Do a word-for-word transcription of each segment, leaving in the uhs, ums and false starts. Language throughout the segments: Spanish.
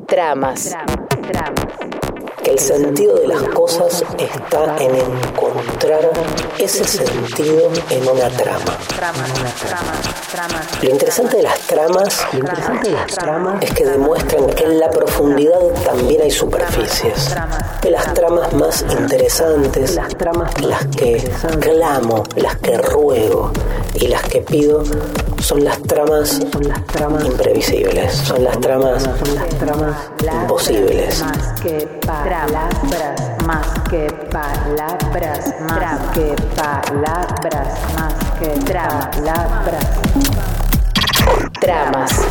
Tramas. Que el sentido de las cosas está en encontrar ese sentido en una trama. Lo interesante de las tramas, lo interesante de las tramas es que demuestran que en la profundidad también hay superficies. Que las tramas más interesantes, las tramas las que clamo, las que ruego y las que pido son las tramas, son las tramas imprevisibles, son las tramas, son las tramas imposibles. Más que palabras, más que palabras, más que palabras, más que palabras. Tramas.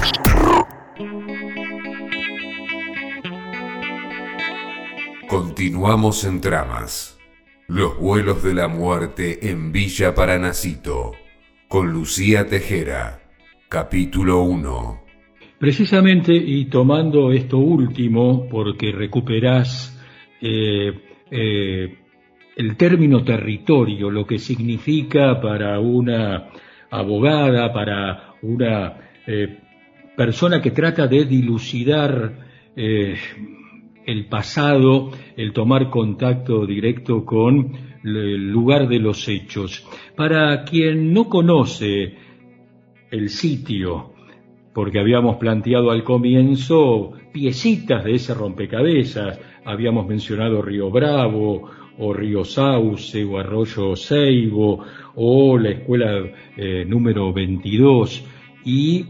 Continuamos en Tramas. Los vuelos de la muerte en Villa Paranacito. Con Lucía Tejera. Capítulo uno. Precisamente, y tomando esto último, porque recuperás eh, eh, el término territorio, lo que significa para una abogada, para una eh, persona que trata de dilucidar eh, el pasado, el tomar contacto directo con el lugar de los hechos. Para quien no conoce el sitio, porque habíamos planteado al comienzo piecitas de ese rompecabezas, habíamos mencionado Río Bravo, o Río Sauce, o Arroyo Seibo, o la escuela eh, número veintidós, y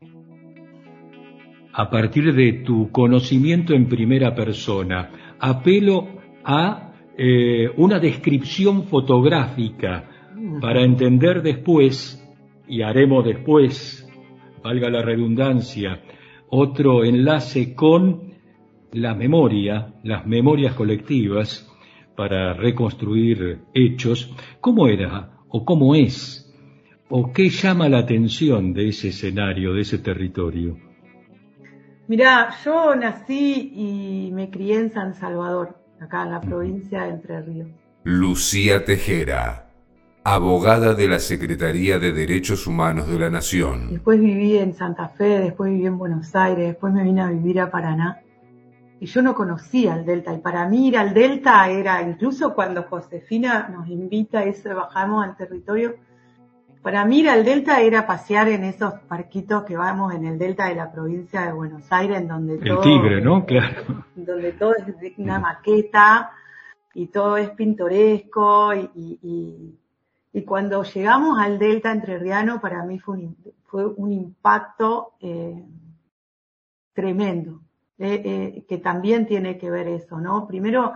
a partir de tu conocimiento en primera persona, apelo a eh, una descripción fotográfica para entender después, y haremos después, valga la redundancia, otro enlace con la memoria, las memorias colectivas, para reconstruir hechos. ¿Cómo era o cómo es o qué llama la atención de ese escenario, de ese territorio? Mirá, yo nací y me crié en San Salvador, acá en la provincia de Entre Ríos. Lucía Tejera, abogada de la Secretaría de Derechos Humanos de la Nación. Después viví en Santa Fe, después viví en Buenos Aires, después me vine a vivir a Paraná. Y yo no conocía el Delta, y para mí ir al Delta era, incluso cuando Josefina nos invita a eso, bajamos al territorio, para mí ir al Delta era pasear en esos parquitos que vamos en el Delta de la provincia de Buenos Aires, en donde el todo... Tigre, ¿no? Claro. Donde todo es una maqueta y todo es pintoresco y... y, y Y cuando llegamos al Delta entrerriano, para mí fue un, fue un impacto eh, tremendo, eh, eh, que también tiene que ver eso, ¿no? Primero,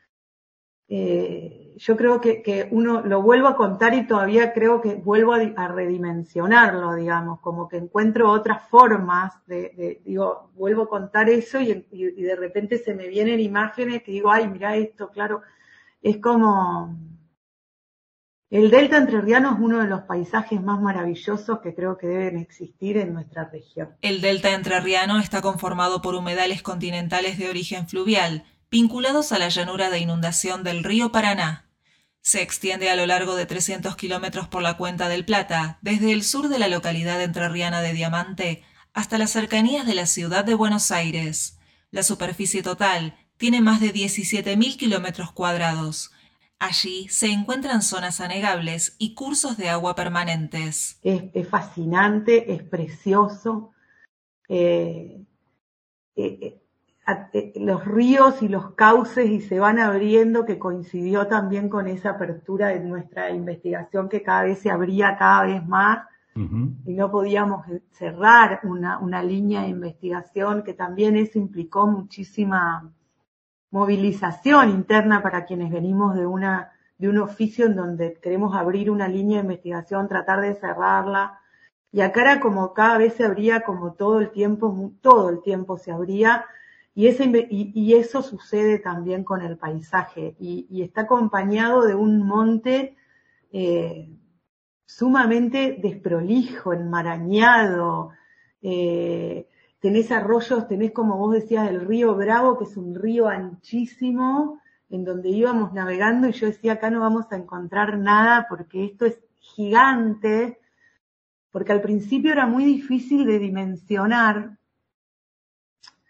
eh, yo creo que, que uno lo vuelvo a contar y todavía creo que vuelvo a, a redimensionarlo, digamos, como que encuentro otras formas de, de digo, vuelvo a contar eso y, y, y de repente se me vienen imágenes que digo, ay, mirá esto, claro, es como... El Delta entrerriano es uno de los paisajes más maravillosos que creo que deben existir en nuestra región. El Delta entrerriano está conformado por humedales continentales de origen fluvial, vinculados a la llanura de inundación del río Paraná. Se extiende a lo largo de trescientos kilómetros por la cuenca del Plata, desde el sur de la localidad entrerriana de Diamante hasta las cercanías de la ciudad de Buenos Aires. La superficie total tiene más de diecisiete mil kilómetros cuadrados. Allí se encuentran zonas anegables y cursos de agua permanentes. Es, es fascinante, es precioso. Eh, eh, eh, los ríos y los cauces y se van abriendo, que coincidió también con esa apertura de nuestra investigación, que cada vez se abría cada vez más. Uh-huh. Y no podíamos cerrar una, una línea de investigación, que también eso implicó muchísima movilización interna para quienes venimos de una de un oficio en donde queremos abrir una línea de investigación, tratar de cerrarla, y acá era como cada vez se abría como todo el tiempo, todo el tiempo se abría, y, ese, y, y eso sucede también con el paisaje, y, y está acompañado de un monte eh, sumamente desprolijo, enmarañado, eh, tenés arroyos, tenés, como vos decías, el río Bravo, que es un río anchísimo, en donde íbamos navegando y yo decía, acá no vamos a encontrar nada porque esto es gigante, porque al principio era muy difícil de dimensionar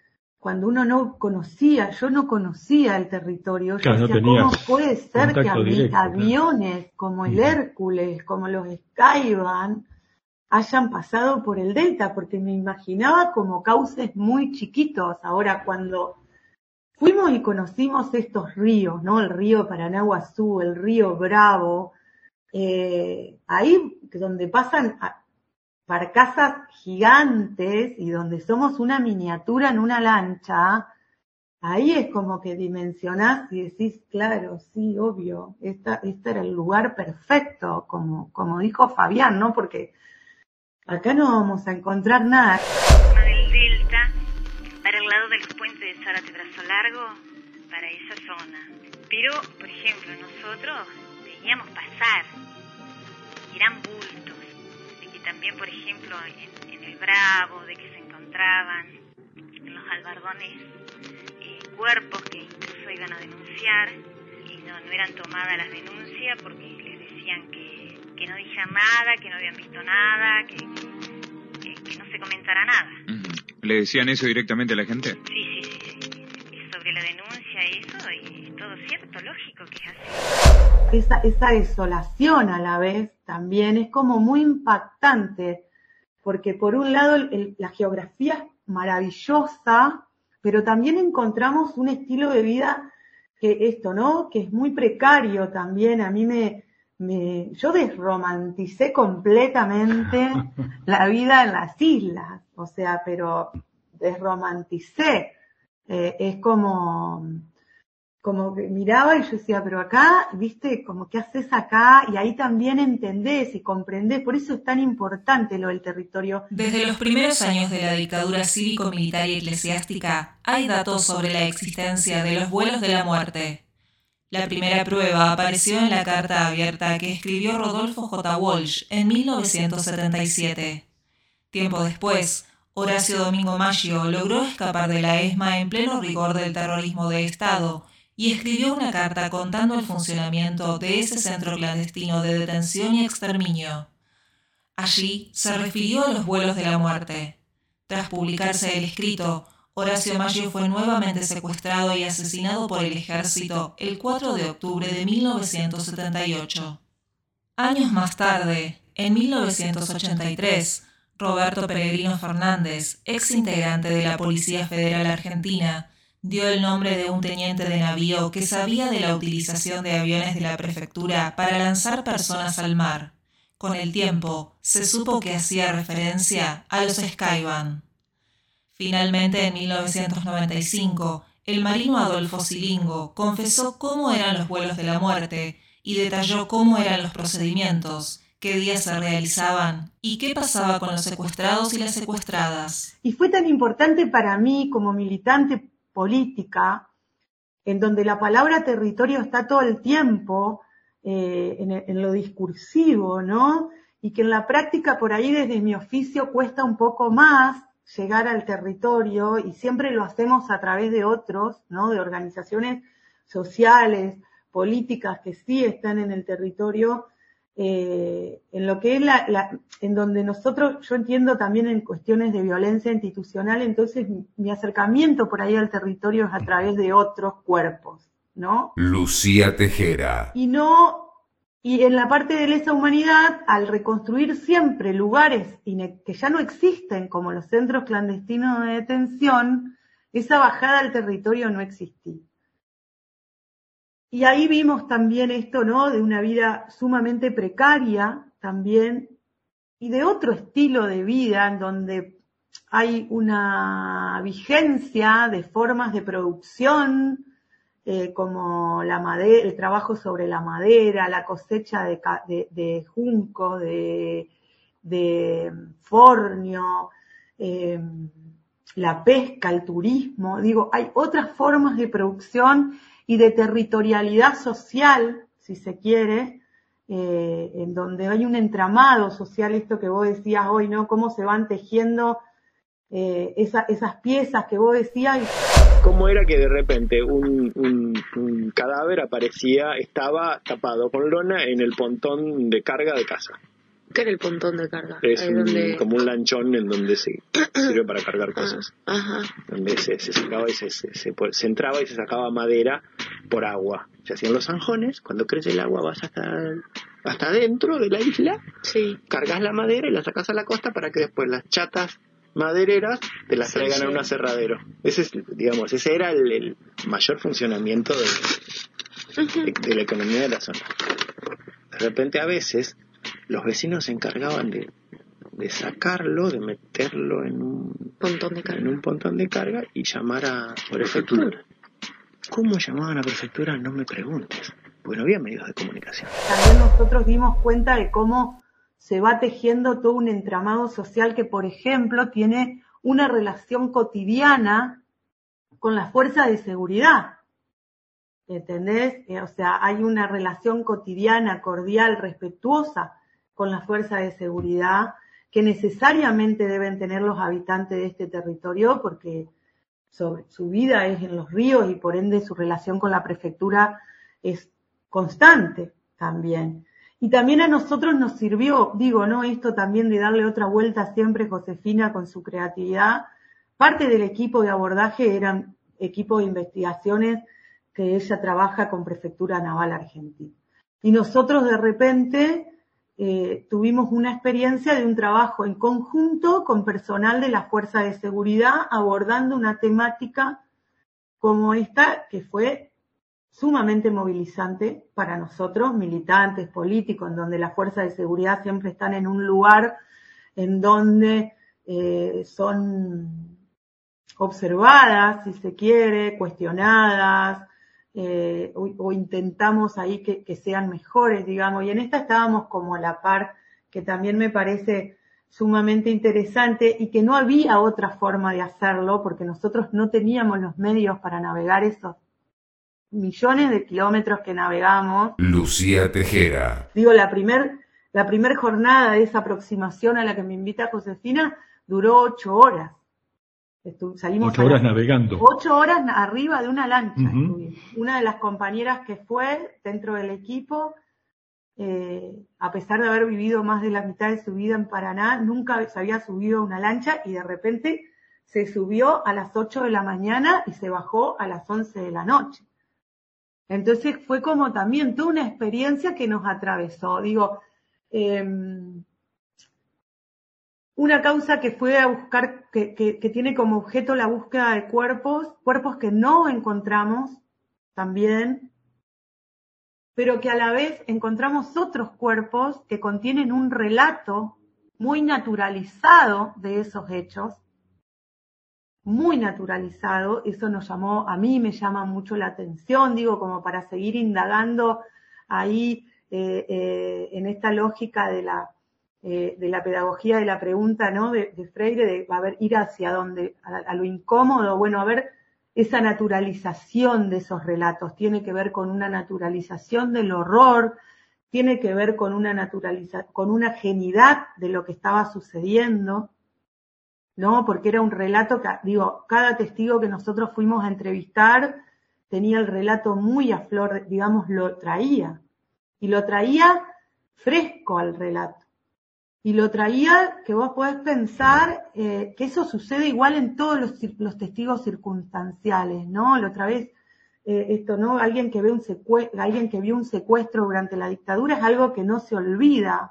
cuando uno no conocía, yo no conocía el territorio, yo claro, decía, no ¿cómo puede ser que directo, aviones claro. como el Hércules, como los Skyvan, hayan pasado por el delta? Porque me imaginaba como cauces muy chiquitos. Ahora, cuando fuimos y conocimos estos ríos, ¿no? El río Paranaguazú, el río Bravo, eh, ahí donde pasan barcazas gigantes y donde somos una miniatura en una lancha, ahí es como que dimensionás y decís, claro, sí, obvio, esta, este era el lugar perfecto, como, como dijo Fabián, ¿no? Porque acá no vamos a encontrar nada. Del delta, para el lado de los puentes de Zárate Brazo Largo, para esa zona. Pero, por ejemplo, nosotros veíamos pasar, eran bultos, de que también, por ejemplo, en, en el Bravo, de que se encontraban en los albardones eh, cuerpos que incluso iban a denunciar y no, no eran tomadas las denuncias porque les decían que, que no dijeran nada, que no habían visto nada, que, que, que no se comentara nada. ¿Le decían eso directamente a la gente? Sí, sí, sí, sí. Y sobre la denuncia y eso, y todo cierto, lógico que es así. Esa, esa desolación a la vez también es como muy impactante, porque por un lado el, el, la geografía es maravillosa, pero también encontramos un estilo de vida que esto, ¿no? Que es muy precario también. A mí me, me yo desromanticé completamente la vida en las islas, o sea, pero desromanticé. Eh, es como, como que miraba y yo decía, pero acá, viste, como que haces acá, y ahí también entendés y comprendés. Por eso es tan importante lo del territorio. Desde los primeros años de la dictadura cívico-militar y eclesiástica, hay datos sobre la existencia de los vuelos de la muerte. La primera prueba apareció en la carta abierta que escribió Rodolfo J. Walsh en mil novecientos setenta y siete. Tiempo después, Horacio Domingo Maggio logró escapar de la ESMA en pleno rigor del terrorismo de Estado y escribió una carta contando el funcionamiento de ese centro clandestino de detención y exterminio. Allí se refirió a los vuelos de la muerte. Tras publicarse el escrito, Horacio Maggio fue nuevamente secuestrado y asesinado por el ejército el cuatro de octubre de mil novecientos setenta y ocho. Años más tarde, en mil novecientos ochenta y tres, Roberto Peregrino Fernández, ex integrante de la Policía Federal Argentina, dio el nombre de un teniente de navío que sabía de la utilización de aviones de la prefectura para lanzar personas al mar. Con el tiempo, se supo que hacía referencia a los Skyvan. Finalmente, en mil novecientos noventa y cinco, el marino Adolfo Silingo confesó cómo eran los vuelos de la muerte y detalló cómo eran los procedimientos, qué días se realizaban y qué pasaba con los secuestrados y las secuestradas. Y fue tan importante para mí como militante política, en donde la palabra territorio está todo el tiempo eh, en, en lo discursivo, ¿no? Y que en la práctica por ahí desde mi oficio cuesta un poco más llegar al territorio, y siempre lo hacemos a través de otros, ¿no? De organizaciones sociales, políticas que sí están en el territorio, eh, en lo que es la, la, en donde nosotros, yo entiendo también en cuestiones de violencia institucional, entonces mi, mi acercamiento por ahí al territorio es a través de otros cuerpos, ¿no? Lucía Tejera. Y no... Y en la parte de lesa humanidad, al reconstruir siempre lugares que ya no existen, como los centros clandestinos de detención, esa bajada al territorio no existía. Y ahí vimos también esto, ¿no? De una vida sumamente precaria también, y de otro estilo de vida en donde hay una vigencia de formas de producción, Eh, como la madera, el trabajo sobre la madera, la cosecha de, de, de junco, de, de fornio, eh, la pesca, el turismo. Digo, hay otras formas de producción y de territorialidad social, si se quiere, eh, en donde hay un entramado social, esto que vos decías hoy, ¿no? Cómo se van tejiendo eh, esa, esas piezas que vos decías. ¿Cómo era que de repente un, un, un cadáver aparecía, estaba tapado con lona en el pontón de carga de casa? ¿Qué era el pontón de carga? Es Ahí un, donde... como un lanchón en donde se sirve para cargar cosas. Ah, ajá. Donde se, se sacaba y se, se, se, se entraba y se sacaba madera por agua. Se hacían los zanjones, cuando crece el agua vas hasta, hasta dentro de la isla, sí. Cargas la madera y la sacas a la costa para que después las chatas madereras te las sí, traigan sí. a un aserradero. Ese es, digamos, ese era el, el mayor funcionamiento de, uh-huh. de, de la economía de la zona. De repente a veces los vecinos se encargaban de, de sacarlo, de meterlo en un pontón de carga, en un pontón de carga y llamar a prefectura. ¿Cómo llamaban a prefectura? No me preguntes, porque no había medios de comunicación. También nosotros dimos cuenta de cómo se va tejiendo todo un entramado social que, por ejemplo, tiene una relación cotidiana con las fuerzas de seguridad. ¿Entendés? O sea, hay una relación cotidiana, cordial, respetuosa con las fuerzas de seguridad que necesariamente deben tener los habitantes de este territorio porque sobre, su vida es en los ríos y por ende su relación con la prefectura es constante también. Y también a nosotros nos sirvió, digo, ¿no? Esto también de darle otra vuelta siempre, Josefina, con su creatividad. Parte del equipo de abordaje eran equipos de investigaciones que ella trabaja con Prefectura Naval Argentina. Y nosotros de repente eh, tuvimos una experiencia de un trabajo en conjunto con personal de la Fuerza de Seguridad abordando una temática como esta que fue sumamente movilizante para nosotros, militantes, políticos, en donde las fuerzas de seguridad siempre están en un lugar en donde eh, son observadas, si se quiere, cuestionadas, eh, o, o intentamos ahí que, que sean mejores, digamos, y en esta estábamos como a la par, que también me parece sumamente interesante y que no había otra forma de hacerlo porque nosotros no teníamos los medios para navegar esos millones de kilómetros que navegamos. Lucía Tejera. Digo, la primer, la primer jornada de esa aproximación a la que me invita Josefina duró ocho horas. Estu- salimos ocho horas navegando. Ocho horas arriba de una lancha. Uh-huh. Una de las compañeras que fue dentro del equipo, eh, a pesar de haber vivido más de la mitad de su vida en Paraná, nunca se había subido a una lancha y de repente se subió a las ocho de la mañana y se bajó a las once de la noche. Entonces fue como también toda una experiencia que nos atravesó. Digo, eh, una causa que fue a buscar, que, que, que tiene como objeto la búsqueda de cuerpos, cuerpos que no encontramos también, pero que a la vez encontramos otros cuerpos que contienen un relato muy naturalizado de esos hechos, muy naturalizado. Eso nos llamó, a mí me llama mucho la atención, digo, como para seguir indagando ahí eh, eh, en esta lógica de la eh, de la pedagogía de la pregunta, ¿no? De, de Freire, de a ver, ir hacia dónde, a, a lo incómodo, bueno, a ver, esa naturalización de esos relatos tiene que ver con una naturalización del horror, tiene que ver con una naturaliza, con una genidad de lo que estaba sucediendo, ¿no? Porque era un relato que, digo, cada testigo que nosotros fuimos a entrevistar tenía el relato muy a flor, digamos, lo traía. Y lo traía fresco al relato. Y lo traía que vos podés pensar eh, que eso sucede igual en todos los, los testigos circunstanciales, ¿no? La otra vez, eh, esto, ¿no? Alguien que ve un secue- alguien que vio un secuestro durante la dictadura es algo que no se olvida.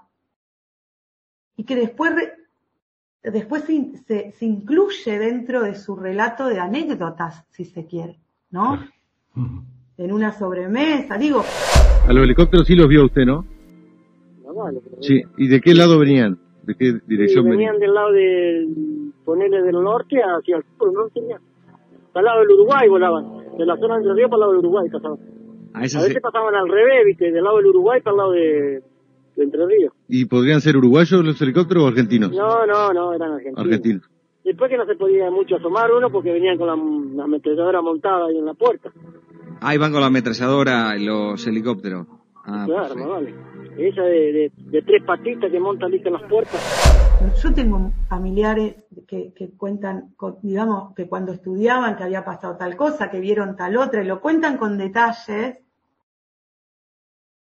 Y que después... Re- después se, se, se incluye dentro de su relato de anécdotas, si se quiere, ¿no? Uh-huh. En una sobremesa, digo... A los helicópteros sí los vio usted, ¿no? No, vale, sí, ¿y de qué lado venían? ¿De qué dirección sí, venían? venían? Del lado del... ponerle del norte hacia el sur, ¿no? Tenía. Al lado del Uruguay volaban, de la zona de Entre Ríos para el lado del Uruguay pasaban. A, a veces se... pasaban al revés, ¿viste? Del lado del Uruguay para el lado de... de Entre Ríos. ¿Y podrían ser uruguayos los helicópteros o argentinos? No, no, no, eran argentinos. Argentinos. Después que no se podía mucho asomar uno porque venían con la, la ametralladora montada ahí en la puerta. Ah, iban con la ametralladora los helicópteros. Ah, claro, más vale. Esa de, de, de tres patitas que montan en las puertas. Yo tengo familiares que, que cuentan, con, digamos, que cuando estudiaban que había pasado tal cosa, que vieron tal otra, y lo cuentan con detalles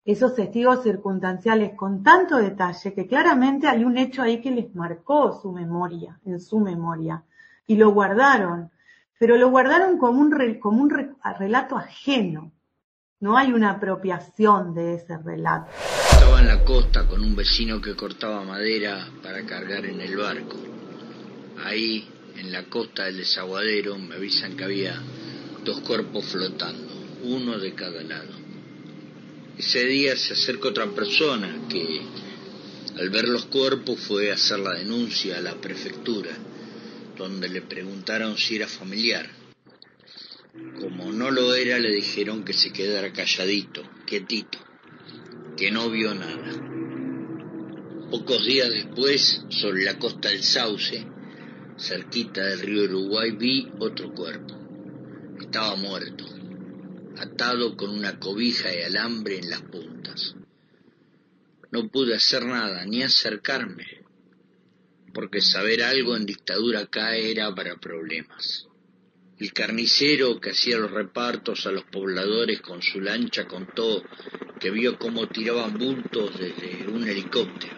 esos testigos circunstanciales con tanto detalle que claramente hay un hecho ahí que les marcó su memoria, en su memoria, y lo guardaron, pero lo guardaron como un, re, como un re, relato ajeno. No hay una apropiación de ese relato. Estaba en la costa con un vecino que cortaba madera para cargar en el barco. Ahí, en la costa del desaguadero, me avisan que había dos cuerpos flotando, uno de cada lado. Ese día se acerca otra persona que, al ver los cuerpos, fue a hacer la denuncia a la prefectura, donde le preguntaron si era familiar. Como no lo era, le dijeron que se quedara calladito, quietito, que no vio nada. Pocos días después, sobre la costa del Sauce, cerquita del río Uruguay, vi otro cuerpo. Estaba muerto, atado con una cobija de alambre en las puntas. No pude hacer nada, ni acercarme, porque saber algo en dictadura acá era para problemas. El carnicero que hacía los repartos a los pobladores con su lancha contó que vio cómo tiraban bultos desde un helicóptero.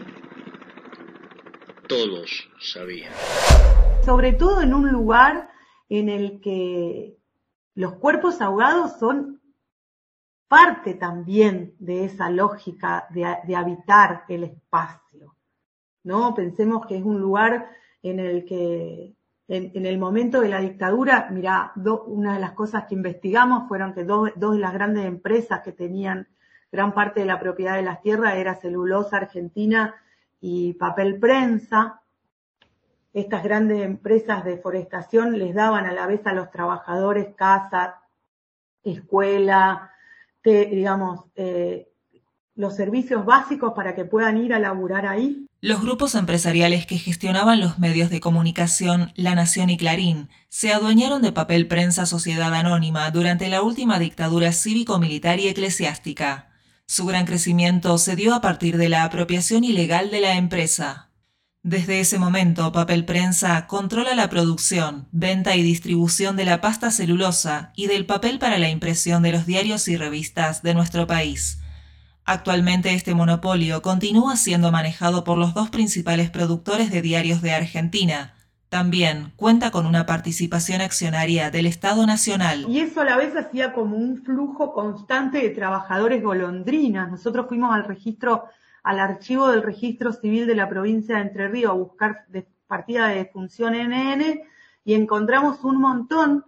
Todos sabían. Sobre todo en un lugar en el que los cuerpos ahogados son parte también de esa lógica de, de habitar el espacio, ¿no? Pensemos que es un lugar en el que En, en el momento de la dictadura, mirá, do, una de las cosas que investigamos fueron que dos, dos de las grandes empresas que tenían gran parte de la propiedad de las tierras era Celulosa Argentina y Papel Prensa. Estas grandes empresas de forestación les daban a la vez a los trabajadores casa, escuela, te, digamos, eh, los servicios básicos para que puedan ir a laburar ahí. Los grupos empresariales que gestionaban los medios de comunicación La Nación y Clarín se adueñaron de Papel Prensa Sociedad Anónima durante la última dictadura cívico-militar y eclesiástica. Su gran crecimiento se dio a partir de la apropiación ilegal de la empresa. Desde ese momento, Papel Prensa controla la producción, venta y distribución de la pasta celulosa y del papel para la impresión de los diarios y revistas de nuestro país. Actualmente este monopolio continúa siendo manejado por los dos principales productores de diarios de Argentina. También cuenta con una participación accionaria del Estado Nacional. Y eso a la vez hacía como un flujo constante de trabajadores golondrinas. Nosotros fuimos al registro, al archivo del registro civil de la provincia de Entre Ríos a buscar de partida de defunción N N y encontramos un montón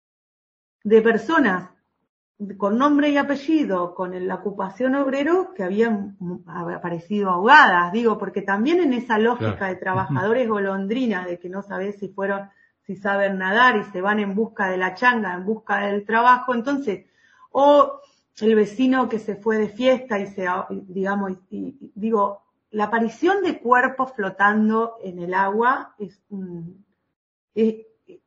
de personas con nombre y apellido, con la ocupación obrero, que habían aparecido ahogadas, digo, porque también en esa lógica claro. de trabajadores golondrinas, de que no sabés si fueron, si saben nadar y se van en busca de la changa, en busca del trabajo, entonces, o el vecino que se fue de fiesta y se, digamos, y, y, digo, la aparición de cuerpos flotando en el agua es un, es,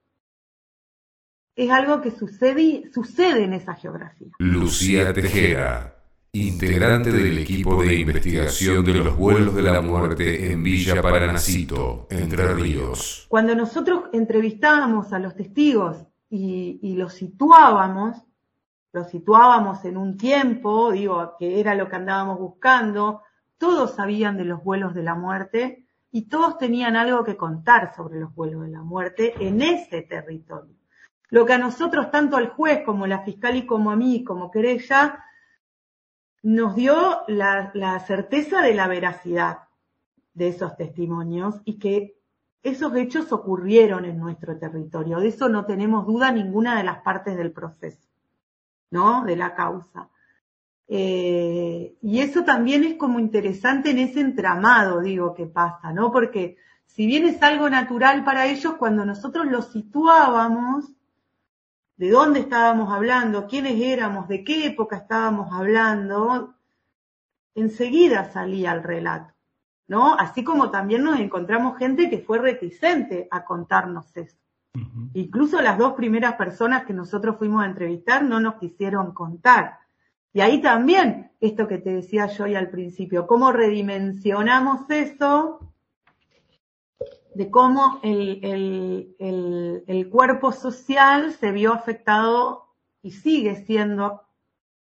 es algo que sucede, sucede en esa geografía. Lucía Tejera, integrante del equipo de investigación de los vuelos de la muerte en Villa Paranacito, Entre Ríos. Cuando nosotros entrevistábamos a los testigos y, y los situábamos, los situábamos en un tiempo, digo, que era lo que andábamos buscando, todos sabían de los vuelos de la muerte y todos tenían algo que contar sobre los vuelos de la muerte en ese territorio. Lo que a nosotros, tanto al juez como la fiscal y como a mí, como querella, nos dio la, la certeza de la veracidad de esos testimonios y que esos hechos ocurrieron en nuestro territorio. De eso no tenemos duda ninguna de las partes del proceso, ¿no? De la causa. Eh, y eso también es como interesante en ese entramado, digo, que pasa, ¿no? Porque si bien es algo natural para ellos, cuando nosotros los situábamos, de dónde estábamos hablando, quiénes éramos, de qué época estábamos hablando, enseguida salía el relato, ¿no? Así como también nos encontramos gente que fue reticente a contarnos eso. Uh-huh. Incluso las dos primeras personas que nosotros fuimos a entrevistar no nos quisieron contar. Y ahí también, esto que te decía yo hoy al principio, cómo redimensionamos eso, de cómo el, el, el, el cuerpo social se vio afectado y sigue siendo,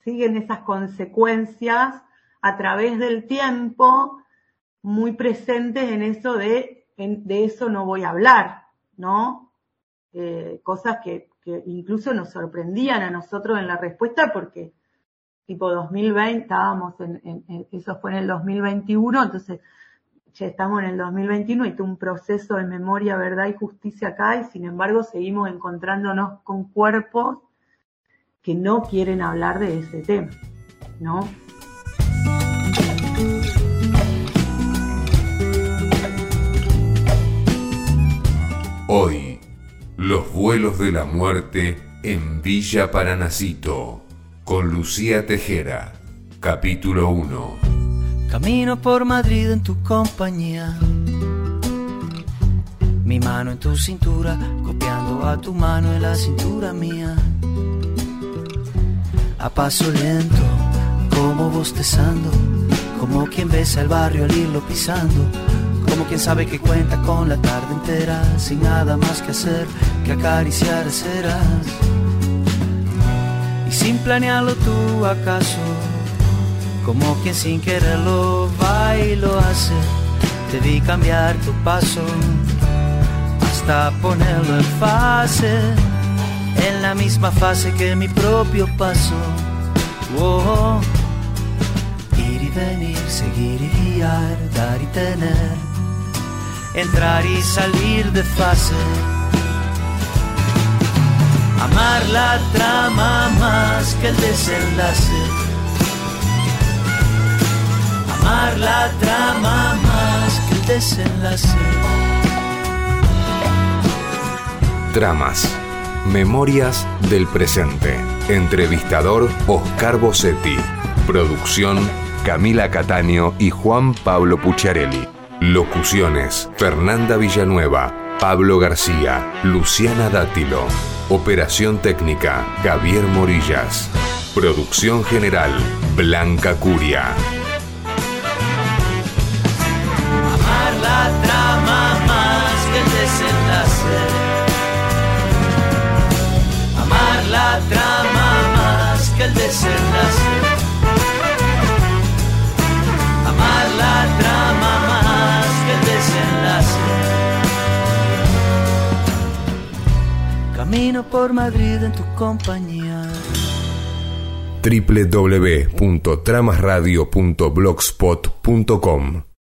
siguen esas consecuencias a través del tiempo, muy presentes en eso de, en, de eso no voy a hablar, ¿no? Eh, cosas que, que incluso nos sorprendían a nosotros en la respuesta porque tipo dos mil veinte, estábamos en, en, en eso fue en el dos mil veintiuno, entonces ya estamos en el dos mil veintiuno y todo un proceso de memoria, verdad y justicia acá, y sin embargo seguimos encontrándonos con cuerpos que no quieren hablar de ese tema, ¿no? Hoy, los vuelos de la muerte en Villa Paranacito, con Lucía Tejera, capítulo uno. Camino por Madrid en tu compañía, mi mano en tu cintura, copiando a tu mano en la cintura mía. A paso lento, como bostezando, como quien besa el barrio al irlo pisando, como quien sabe que cuenta con la tarde entera, sin nada más que hacer que acariciar aceras. Y sin planearlo tú acaso, como quien sin quererlo va y lo hace, te vi cambiar tu paso hasta ponerlo en fase, en la misma fase que mi propio paso. Oh, ir y venir, seguir y guiar, dar y tener, entrar y salir de fase. Amar la trama más que el desenlace. Amar la trama más que el desenlace. Tramas. Memorias del presente. Entrevistador Oscar Bossetti. Producción Camila Cataño y Juan Pablo Pucciarelli. Locuciones Fernanda Villanueva, Pablo García, Luciana Dátilo. Operación técnica Javier Morillas. Producción general Blanca Curia. Amar la trama más que el desenlace. Amar la trama más que el desenlace. Amar la trama más que el desenlace. Camino por Madrid en tu compañía. doble u doble u doble u punto tramas radio punto blogspot punto com